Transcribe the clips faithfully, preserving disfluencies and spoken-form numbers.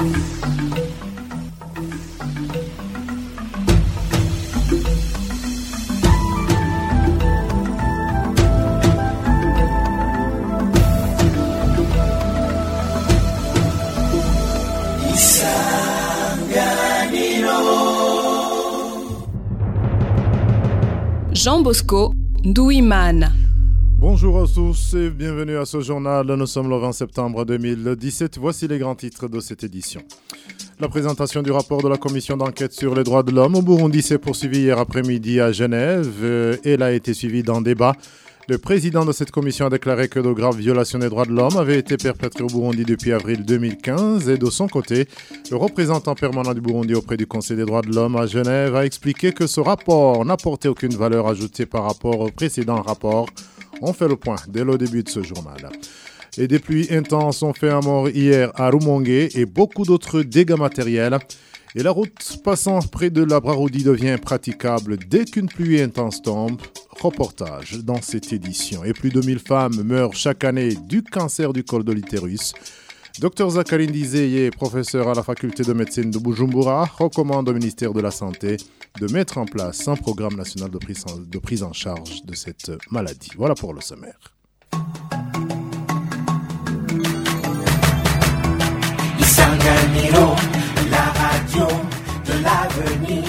Jean Bosco Ndouimana. Bonjour à tous et bienvenue à ce journal. Nous sommes le vingt septembre deux mille dix-sept. Voici les grands titres de cette édition. La présentation du rapport de la commission d'enquête sur les droits de l'homme au Burundi s'est poursuivie hier après-midi à Genève. Elle a été suivie d'un débat. Le président de cette commission a déclaré que de graves violations des droits de l'homme avaient été perpétrées au Burundi depuis avril deux mille quinze et de son côté, le représentant permanent du Burundi auprès du Conseil des droits de l'homme à Genève a expliqué que ce rapport n'apportait aucune valeur ajoutée par rapport au précédent rapport. On fait le point dès le début de ce journal. Et des pluies intenses ont fait un mort hier à Rumongue et beaucoup d'autres dégâts matériels. Et la route passant près de la Braroudi devient praticable dès qu'une pluie intense tombe. Reportage dans cette édition. Et plus de mille femmes meurent chaque année du cancer du col de l'utérus. Docteur Zakari Ndizeye, professeur à la faculté de médecine de Bujumbura, recommande au ministère de la Santé de mettre en place un programme national de prise en, de prise en charge de cette maladie. Voilà pour le sommaire. Isanganiro, la radio de l'avenir.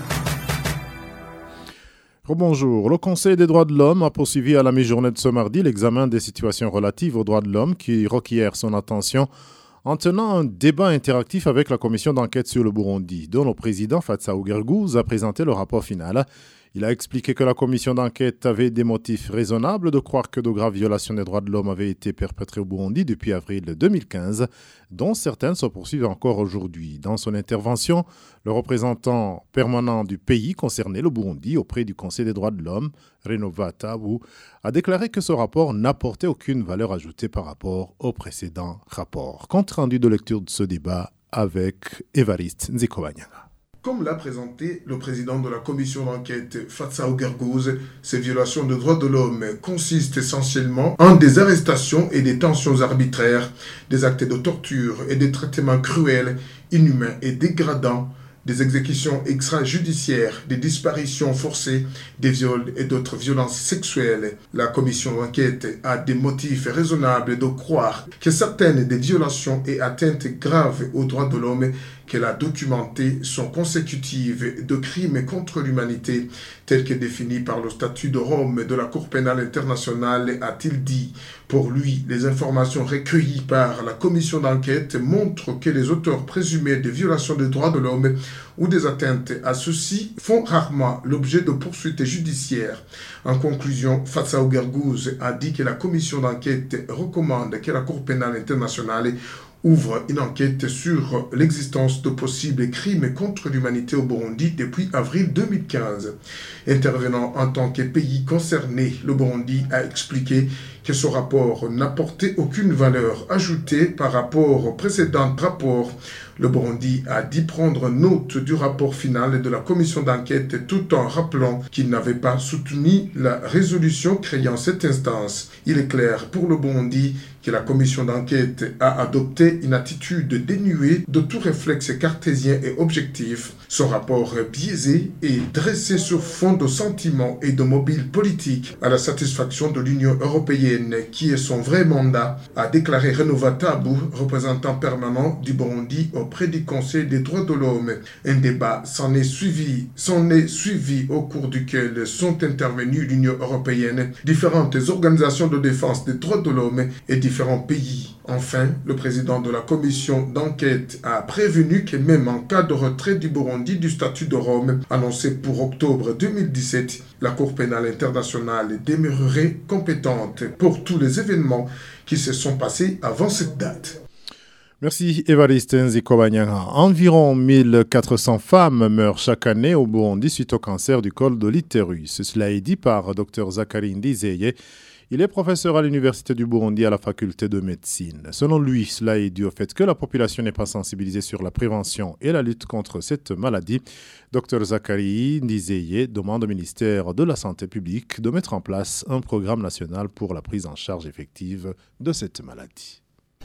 Bonjour. Le Conseil des droits de l'homme a poursuivi à la mi-journée de ce mardi l'examen des situations relatives aux droits de l'homme qui requièrent son attention en tenant un débat interactif avec la commission d'enquête sur le Burundi, dont le président Fatsao Gergouz a présenté le rapport final. Il a expliqué que la commission d'enquête avait des motifs raisonnables de croire que de graves violations des droits de l'homme avaient été perpétrées au Burundi depuis avril deux mille quinze, dont certaines se poursuivent encore aujourd'hui. Dans son intervention, le représentant permanent du pays concerné, le Burundi, auprès du Conseil des droits de l'homme, Renova Tabou, a déclaré que ce rapport n'apportait aucune valeur ajoutée par rapport au précédent rapport. Compte rendu de lecture de ce débat avec Évariste Nzikobanyanga. Comme l'a présenté le président de la commission d'enquête, Fatsao Gergouz, ces violations de droits de l'homme consistent essentiellement en des arrestations et des tensions arbitraires, des actes de torture et des traitements cruels, inhumains et dégradants, des exécutions extrajudiciaires, des disparitions forcées, des viols et d'autres violences sexuelles. La commission d'enquête a des motifs raisonnables de croire que certaines des violations et atteintes graves aux droits de l'homme qu'elle a documentées sont consécutives de crimes contre l'humanité tels que définis par le statut de Rome de la Cour pénale internationale, a-t-il dit. Pour lui, les informations recueillies par la commission d'enquête montrent que les auteurs présumés de violations des droits de l'homme ou des atteintes à ceux-ci font rarement l'objet de poursuites judiciaires. En conclusion, Fatsao Gergouz a dit que la commission d'enquête recommande que la Cour pénale internationale ouvre une enquête sur l'existence de possibles crimes contre l'humanité au Burundi depuis avril deux mille quinze. Intervenant en tant que pays concerné, le Burundi a expliqué que ce rapport n'apportait aucune valeur ajoutée par rapport au précédent rapport. Le Burundi a dit prendre note du rapport final de la commission d'enquête tout en rappelant qu'il n'avait pas soutenu la résolution créant cette instance. Il est clair pour le Burundi que la commission d'enquête a adopté une attitude dénuée de tout réflexe cartésien et objectif. Son rapport biaisé est dressé sur fond de sentiments et de mobiles politiques à la satisfaction de l'Union européenne, qui est son vrai mandat, a déclaré Renova Tabou, représentant permanent du Burundi auprès du Conseil des droits de l'homme. Un débat s'en est suivi, s'en est suivi au cours duquel sont intervenues l'Union européenne, différentes organisations de défense des droits de l'homme et différents pays. Enfin, le président de la commission d'enquête a prévenu que même en cas de retrait du Burundi du statut de Rome, annoncé pour octobre deux mille dix-sept, la Cour pénale internationale demeurerait compétente pour tous les événements qui se sont passés avant cette date. Merci Évariste Nzikobanyanga. Environ mille quatre cents femmes meurent chaque année au Burundi suite au cancer du col de l'utérus. Cela est dit par Dr Zakari Ndizeye. Il est professeur à l'Université du Burundi à la faculté de médecine. Selon lui, cela est dû au fait que la population n'est pas sensibilisée sur la prévention et la lutte contre cette maladie. Dr Zakari Ndizeye demande au ministère de la Santé publique de mettre en place un programme national pour la prise en charge effective de cette maladie.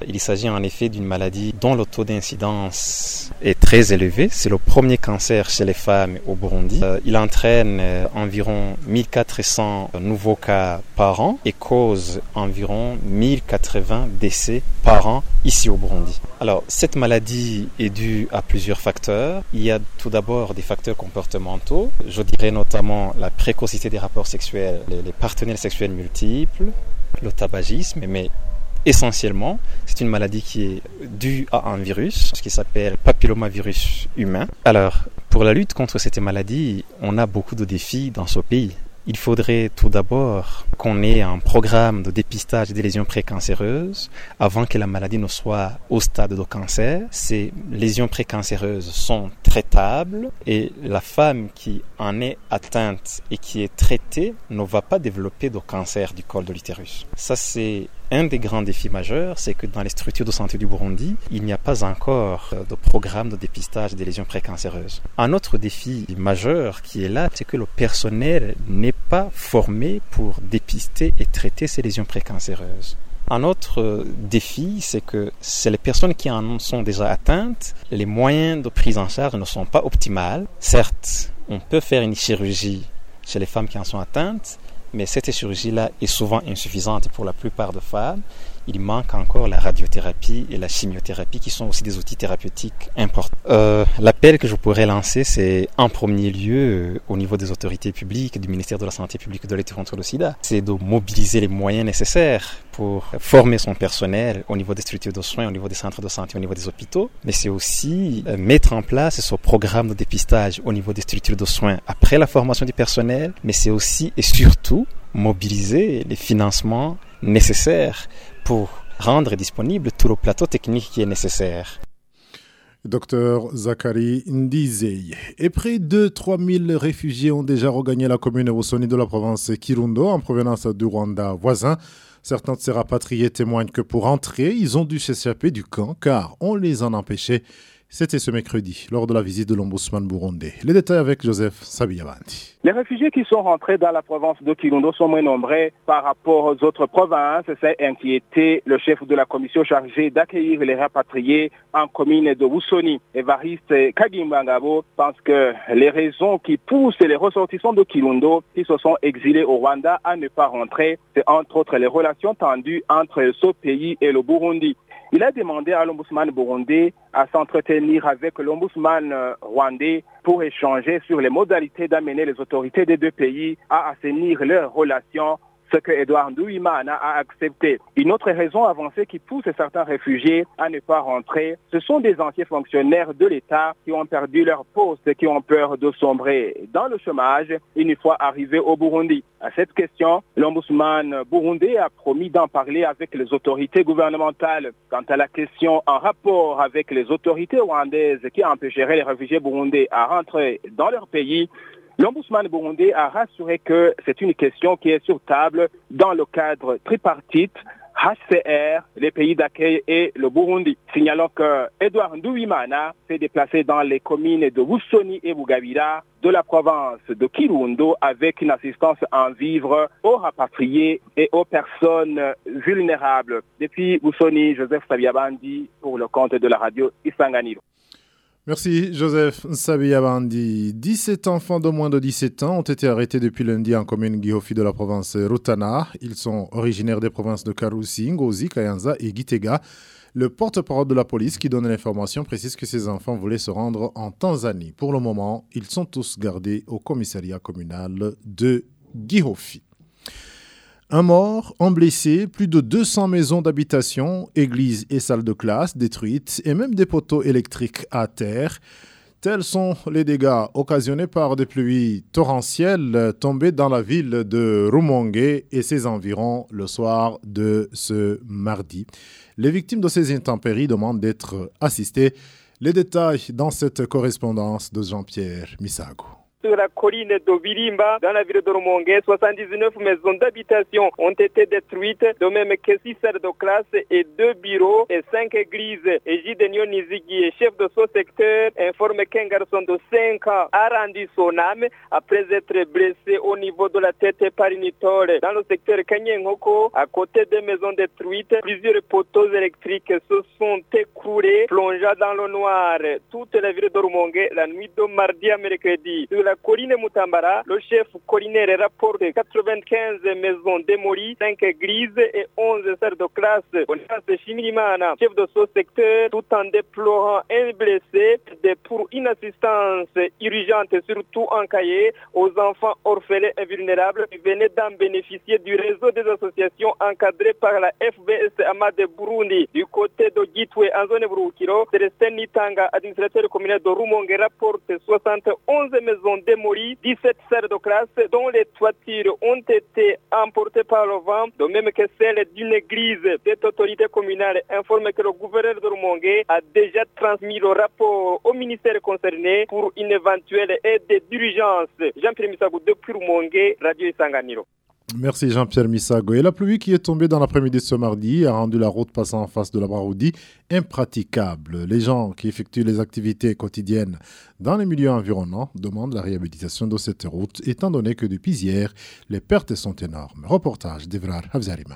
Il s'agit en effet d'une maladie dont le taux d'incidence est très élevé. C'est le premier cancer chez les femmes au Burundi. Euh, il entraîne euh, environ mille quatre cents nouveaux cas par an et cause environ mille quatre-vingts décès par an ici au Burundi. Alors, cette maladie est due à plusieurs facteurs. Il y a tout d'abord des facteurs comportementaux. Je dirais notamment la précocité des rapports sexuels, les, les partenaires sexuels multiples, le tabagisme, mais essentiellement, c'est une maladie qui est due à un virus, ce qui s'appelle papillomavirus humain. Alors, pour la lutte contre cette maladie, on a beaucoup de défis dans ce pays. Il faudrait tout d'abord qu'on ait un programme de dépistage des lésions précancéreuses avant que la maladie ne soit au stade de cancer. Ces lésions précancéreuses sont traitables et la femme qui en est atteinte et qui est traitée ne va pas développer de cancer du col de l'utérus. Ça, c'est un des grands défis majeurs, c'est que dans les structures de santé du Burundi, il n'y a pas encore de programme de dépistage des lésions précancéreuses. Un autre défi majeur qui est là, c'est que le personnel n'est pas formé pour dépister et traiter ces lésions précancéreuses. Un autre défi, c'est que c'est les personnes qui en sont déjà atteintes, les moyens de prise en charge ne sont pas optimaux. Certes, on peut faire une chirurgie chez les femmes qui en sont atteintes, mais cette chirurgie-là est souvent insuffisante pour la plupart des femmes. Il manque encore la radiothérapie et la chimiothérapie qui sont aussi des outils thérapeutiques importants. Euh, l'appel que je pourrais lancer, c'est en premier lieu euh, au niveau des autorités publiques, du ministère de la Santé publique et de la lutte contre le sida. C'est de mobiliser les moyens nécessaires pour former son personnel au niveau des structures de soins, au niveau des centres de santé, au niveau des hôpitaux. Mais c'est aussi euh, mettre en place ce programme de dépistage au niveau des structures de soins après la formation du personnel. Mais c'est aussi et surtout mobiliser les financements nécessaires pour rendre disponible tout le plateau technique qui est nécessaire. Docteur Zakari Ndizeye. Et près de trois mille réfugiés ont déjà regagné la commune Wosoni de la province Kirundo en provenance du Rwanda voisin. Certains de ces rapatriés témoignent que pour entrer, ils ont dû s'échapper du camp car on les en empêchait. C'était ce mercredi, lors de la visite de l'ombudsman burundais. Les détails avec Joseph Sabiyabandi. Les réfugiés qui sont rentrés dans la province de Kirundo sont moins nombreux par rapport aux autres provinces. C'est inquiété le chef de la commission chargée d'accueillir les rapatriés en commune de Wusoni. Évariste Kagimbangabo pense que les raisons qui poussent les ressortissants de Kirundo qui se sont exilés au Rwanda à ne pas rentrer, c'est entre autres les relations tendues entre ce pays et le Burundi. Il a demandé à l'ombudsman burundais à s'entretenir avec l'ombudsman rwandais pour échanger sur les modalités d'amener les autorités des deux pays à assainir leurs relations, ce que Edouard Nduwimana a accepté. Une autre raison avancée qui pousse certains réfugiés à ne pas rentrer, ce sont des anciens fonctionnaires de l'État qui ont perdu leur poste et qui ont peur de sombrer dans le chômage une fois arrivés au Burundi. À cette question, l'ombudsman burundais a promis d'en parler avec les autorités gouvernementales. Quant à la question en rapport avec les autorités rwandaises qui empêcheraient les réfugiés burundais à rentrer dans leur pays, l'ombudsman burundais a rassuré que c'est une question qui est sur table dans le cadre tripartite H C R, les pays d'accueil et le Burundi. Signalons que Edouard Nduwimana s'est déplacé dans les communes de Wusoni et Bugabira de la province de Kirundo avec une assistance en vivres aux rapatriés et aux personnes vulnérables. Depuis Wusoni, Joseph Sabiyabandi pour le compte de la radio Isanganiro. Merci Joseph Sabiyabandi. dix-sept enfants de moins de dix-sept ans ont été arrêtés depuis lundi en commune Gihofi de la province Rutana. Ils sont originaires des provinces de Karusi, Ngozi, Kayanza et Gitega. Le porte-parole de la police qui donne l'information précise que ces enfants voulaient se rendre en Tanzanie. Pour le moment, ils sont tous gardés au commissariat communal de Gihofi. Un mort, un blessé, plus de deux cents maisons d'habitation, églises et salles de classe détruites et même des poteaux électriques à terre. Tels sont les dégâts occasionnés par des pluies torrentielles tombées dans la ville de Rumongue et ses environs le soir de ce mardi. Les victimes de ces intempéries demandent d'être assistées. Les détails dans cette correspondance de Jean-Pierre Misago. sur la colline de Birimba, dans la ville de Rumongue. soixante-dix-neuf maisons d'habitation ont été détruites, de même que six salles de classe et deux bureaux et cinq églises. Et Gidenio Nizigi, chef de ce secteur, informe qu'un garçon de cinq ans a rendu son âme après être blessé au niveau de la tête par une tôle. Dans le secteur Kanyenghoko, à côté des maisons détruites, plusieurs poteaux électriques se sont écroulés, plongeant dans le noir toute la ville de Rumongue la nuit de mardi à mercredi. Sur la colline Mutambara, le chef collinaire rapporte quatre-vingt-quinze maisons démolies, cinq églises et onze salles de classe. Boniface Chimirimana, chef de ce secteur, tout en déplorant un blessé pour une assistance urgente, surtout en Caillé, aux enfants orphelins et vulnérables qui venaient d'en bénéficier du réseau des associations encadrées par la F B S Amad Burundi. Du côté de Gitwe, en zone Burukiro, Célestin Nitanga, administrateur communal de Rumongue, rapporte soixante et onze maisons démolies, dix-sept salles de classe dont les toitures ont été emportées par le vent, de même que celle d'une église. Cette autorité communale informe que le gouverneur de Rumongue a déjà transmis le rapport au ministère concerné pour une éventuelle aide d'urgence. Jean-Pierre Misago depuis Rumongue, Radio Isanganiro. Merci Jean-Pierre Misago. Et la pluie qui est tombée dans l'après-midi de ce mardi a rendu la route passant en face de la Braroudi impraticable. Les gens qui effectuent les activités quotidiennes dans les milieux environnants demandent la réhabilitation de cette route, étant donné que depuis hier, les pertes sont énormes. Reportage d'Evrar Havzariman.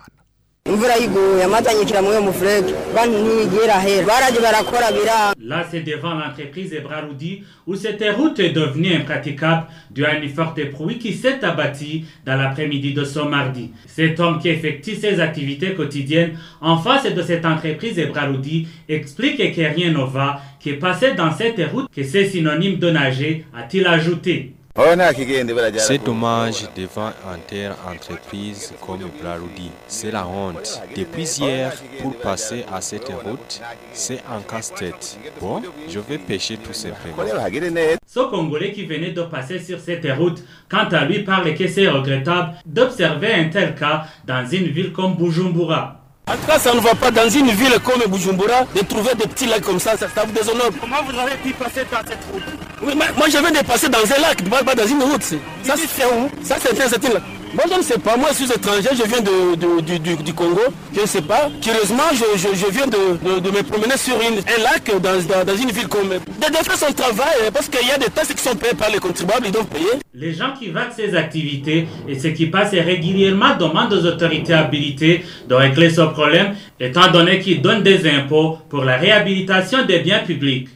Là, c'est devant l'entreprise Ebraroudi où cette route est devenue impraticable dû à une forte pluie qui s'est abattue dans l'après-midi de ce mardi. Cet homme qui effectue ses activités quotidiennes en face de cette entreprise Ebraroudi explique que rien ne va, qui est passé dans cette route, que c'est synonyme de nager, a-t-il ajouté. C'est dommage devant une telle entreprise comme Braroudi. C'est la honte. Depuis hier, pour passer à cette route, c'est un casse-tête. Bon, je vais pêcher tout simplement. Ce Congolais qui venait de passer sur cette route, quant à lui, parle que c'est regrettable d'observer un tel cas dans une ville comme Bujumbura. En tout cas, ça ne va pas dans une ville comme Bujumbura de trouver des petits lacs comme ça, ça, ça vous déshonore. Comment vous avez pu passer dans cette route? Oui, mais moi je viens de passer dans un lac, pas dans une route. Ça c'est où? Ça c'est un certain lac. Moi je ne sais pas, moi je suis étranger, je viens de, de, de, du, du Congo, je ne sais pas. Curieusement, je, je, je viens de, de, de me promener sur une, un lac dans, dans, dans une ville comme... De, de faire son travail, parce qu'il y a des taxes qui sont payées par les contribuables, ils doivent payer. Les gens qui vaquent ces activités et ceux qui passent régulièrement demandent aux autorités habilitées de régler ce problème, étant donné qu'ils donnent des impôts pour la réhabilitation des biens publics.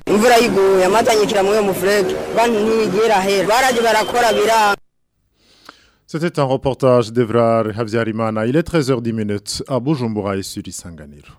C'était un reportage d'Evrar Havziarimana. Il est treize heures dix à Bujumbura et sur Isanganiro.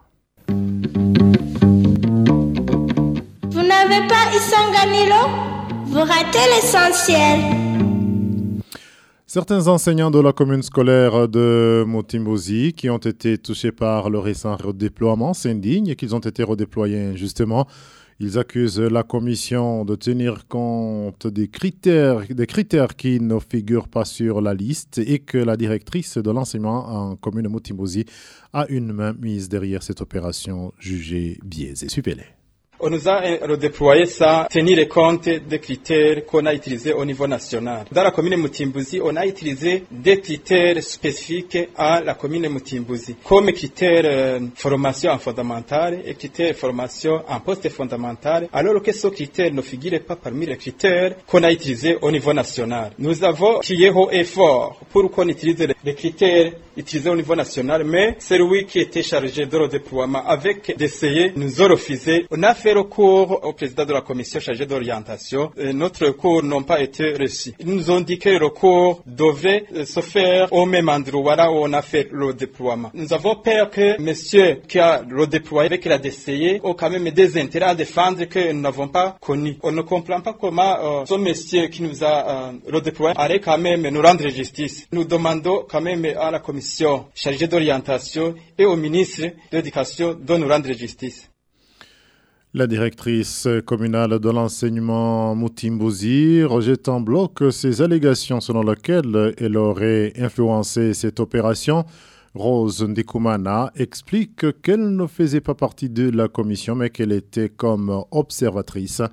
Vous n'avez pas Isanganiro? Vous ratez l'essentiel. Certains enseignants de la commune scolaire de Mutimbuzi qui ont été touchés par le récent redéploiement s'indignent qu'ils ont été redéployés injustement. Ils accusent la commission de tenir compte des critères, des critères qui ne figurent pas sur la liste et que la directrice de l'enseignement en commune Mutimbuzi a une main mise derrière cette opération jugée biaisée. Suivez-les. On nous a redéployé ça, tenir compte des critères qu'on a utilisés au niveau national. Dans la commune Mutimbuzi, on a utilisé des critères spécifiques à la commune Mutimbuzi, comme critères euh, formation en fondamentale et critères formation en poste fondamental, alors que ce critère ne figure pas parmi les critères qu'on a utilisés au niveau national. Nous avons crié haut et fort pour qu'on utilise les critères utilisés au niveau national, mais celui qui était chargé de redéploiement avec d'essayer nous a refusé. On a fait recours au président de la commission chargée d'orientation. Et notre recours n'a pas été reçu. Ils nous ont dit que le recours devrait se faire au même endroit là où on a fait le déploiement. Nous avons peur que monsieur qui a redéployé avec la D C I ait quand même des intérêts à défendre que nous n'avons pas connus. On ne comprend pas comment euh, ce monsieur qui nous a euh, redéployé allait quand même nous rendre justice. Nous demandons quand même à la commission chargée d'orientation et au ministre de l'éducation de nous rendre justice. La directrice communale de l'enseignement Mutimbuzi rejette en bloc ces allégations selon lesquelles elle aurait influencé cette opération. Rose Ndikumana explique qu'elle ne faisait pas partie de la commission mais qu'elle était comme observatrice.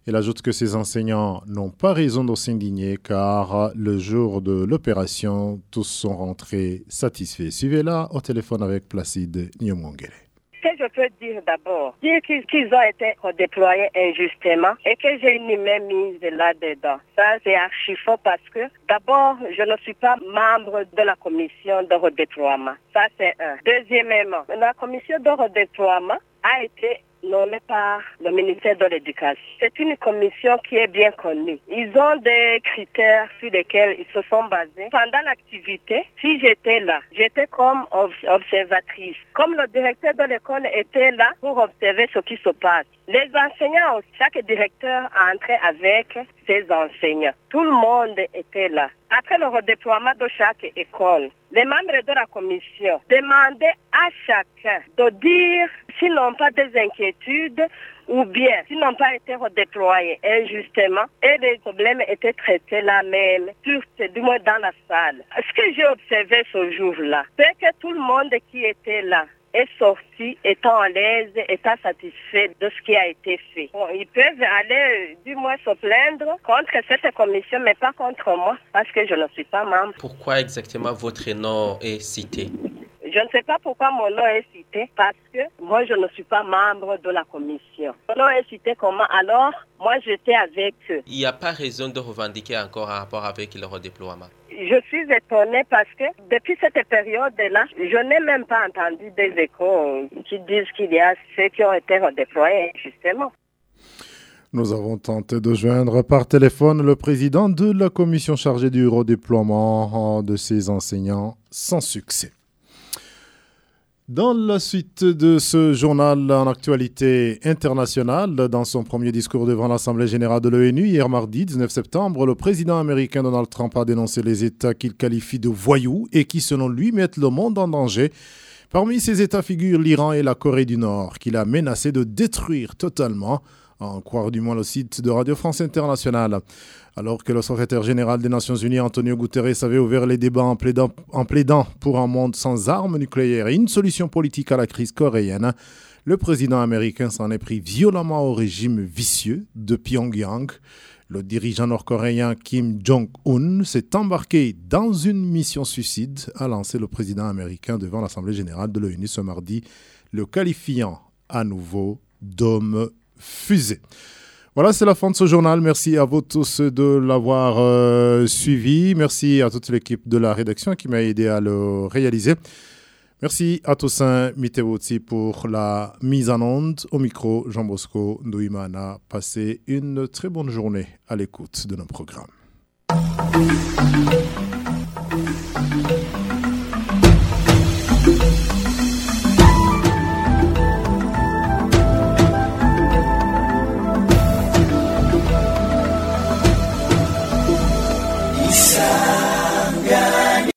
Elle ajoute que ces enseignants n'ont pas raison de s'indigner car le jour de l'opération, tous sont rentrés satisfaits. Suivez-la au téléphone avec Placide Nyomongere. Ce que je peux dire d'abord, dire qu'ils, qu'ils ont été redéployés injustement et que j'ai une main mise là-dedans. Ça, c'est archi faux parce que d'abord, je ne suis pas membre de la commission de redéploiement. Ça, c'est un. Deuxièmement, la commission de redéploiement a été nommée par le ministère de l'Éducation. C'est une commission qui est bien connue. Ils ont des critères sur lesquels ils se sont basés. Pendant l'activité, si j'étais là, j'étais comme observatrice. Comme le directeur de l'école était là pour observer ce qui se passe. Les enseignants, chaque directeur entrait avec ses enseignants. Tout le monde était là. Après le redéploiement de chaque école, les membres de la commission demandaient à chacun de dire s'ils n'ont pas des inquiétudes ou bien s'ils n'ont pas été redéployés injustement et les problèmes étaient traités là même, du moins dans la salle. Ce que j'ai observé ce jour-là, c'est que tout le monde qui était là est sorti, étant à l'aise, étant satisfait de ce qui a été fait. Bon, ils peuvent aller du moins se plaindre contre cette commission, mais pas contre moi, parce que je ne suis pas membre. Pourquoi exactement votre nom est cité? Je ne sais pas pourquoi mon nom est cité, parce que moi, je ne suis pas membre de la commission. Mon nom est cité comment? Alors, moi, j'étais avec eux. Il n'y a pas raison de revendiquer encore en rapport avec le redéploiement. Je suis étonnée parce que depuis cette période-là, je n'ai même pas entendu des échos qui disent qu'il y a ceux qui ont été redéployés, justement. Nous avons tenté de joindre par téléphone le président de la commission chargée du redéploiement de ces enseignants sans succès. Dans la suite de ce journal en actualité internationale, dans son premier discours devant l'Assemblée générale de l'ONU hier mardi dix-neuf septembre, le président américain Donald Trump a dénoncé les États qu'il qualifie de voyous et qui, selon lui, mettent le monde en danger. Parmi ces États figurent l'Iran et la Corée du Nord, qu'il a menacé de détruire totalement, à en croire du moins le site de Radio France Internationale. Alors que le secrétaire général des Nations Unies, Antonio Guterres, avait ouvert les débats en plaidant, en plaidant pour un monde sans armes nucléaires et une solution politique à la crise coréenne, le président américain s'en est pris violemment au régime vicieux de Pyongyang. Le dirigeant nord-coréen Kim Jong-un s'est embarqué dans une mission suicide, a lancé le président américain devant l'Assemblée générale de l'ONU ce mardi, le qualifiant à nouveau d'homme fusée. Voilà, c'est la fin de ce journal. Merci à vous tous de l'avoir euh, suivi. Merci à toute l'équipe de la rédaction qui m'a aidé à le réaliser. Merci à Toussaint Mitewotsi pour la mise en onde. Au micro, Jean Bosco Ndouimana. Passez une très bonne journée à l'écoute de nos programmes.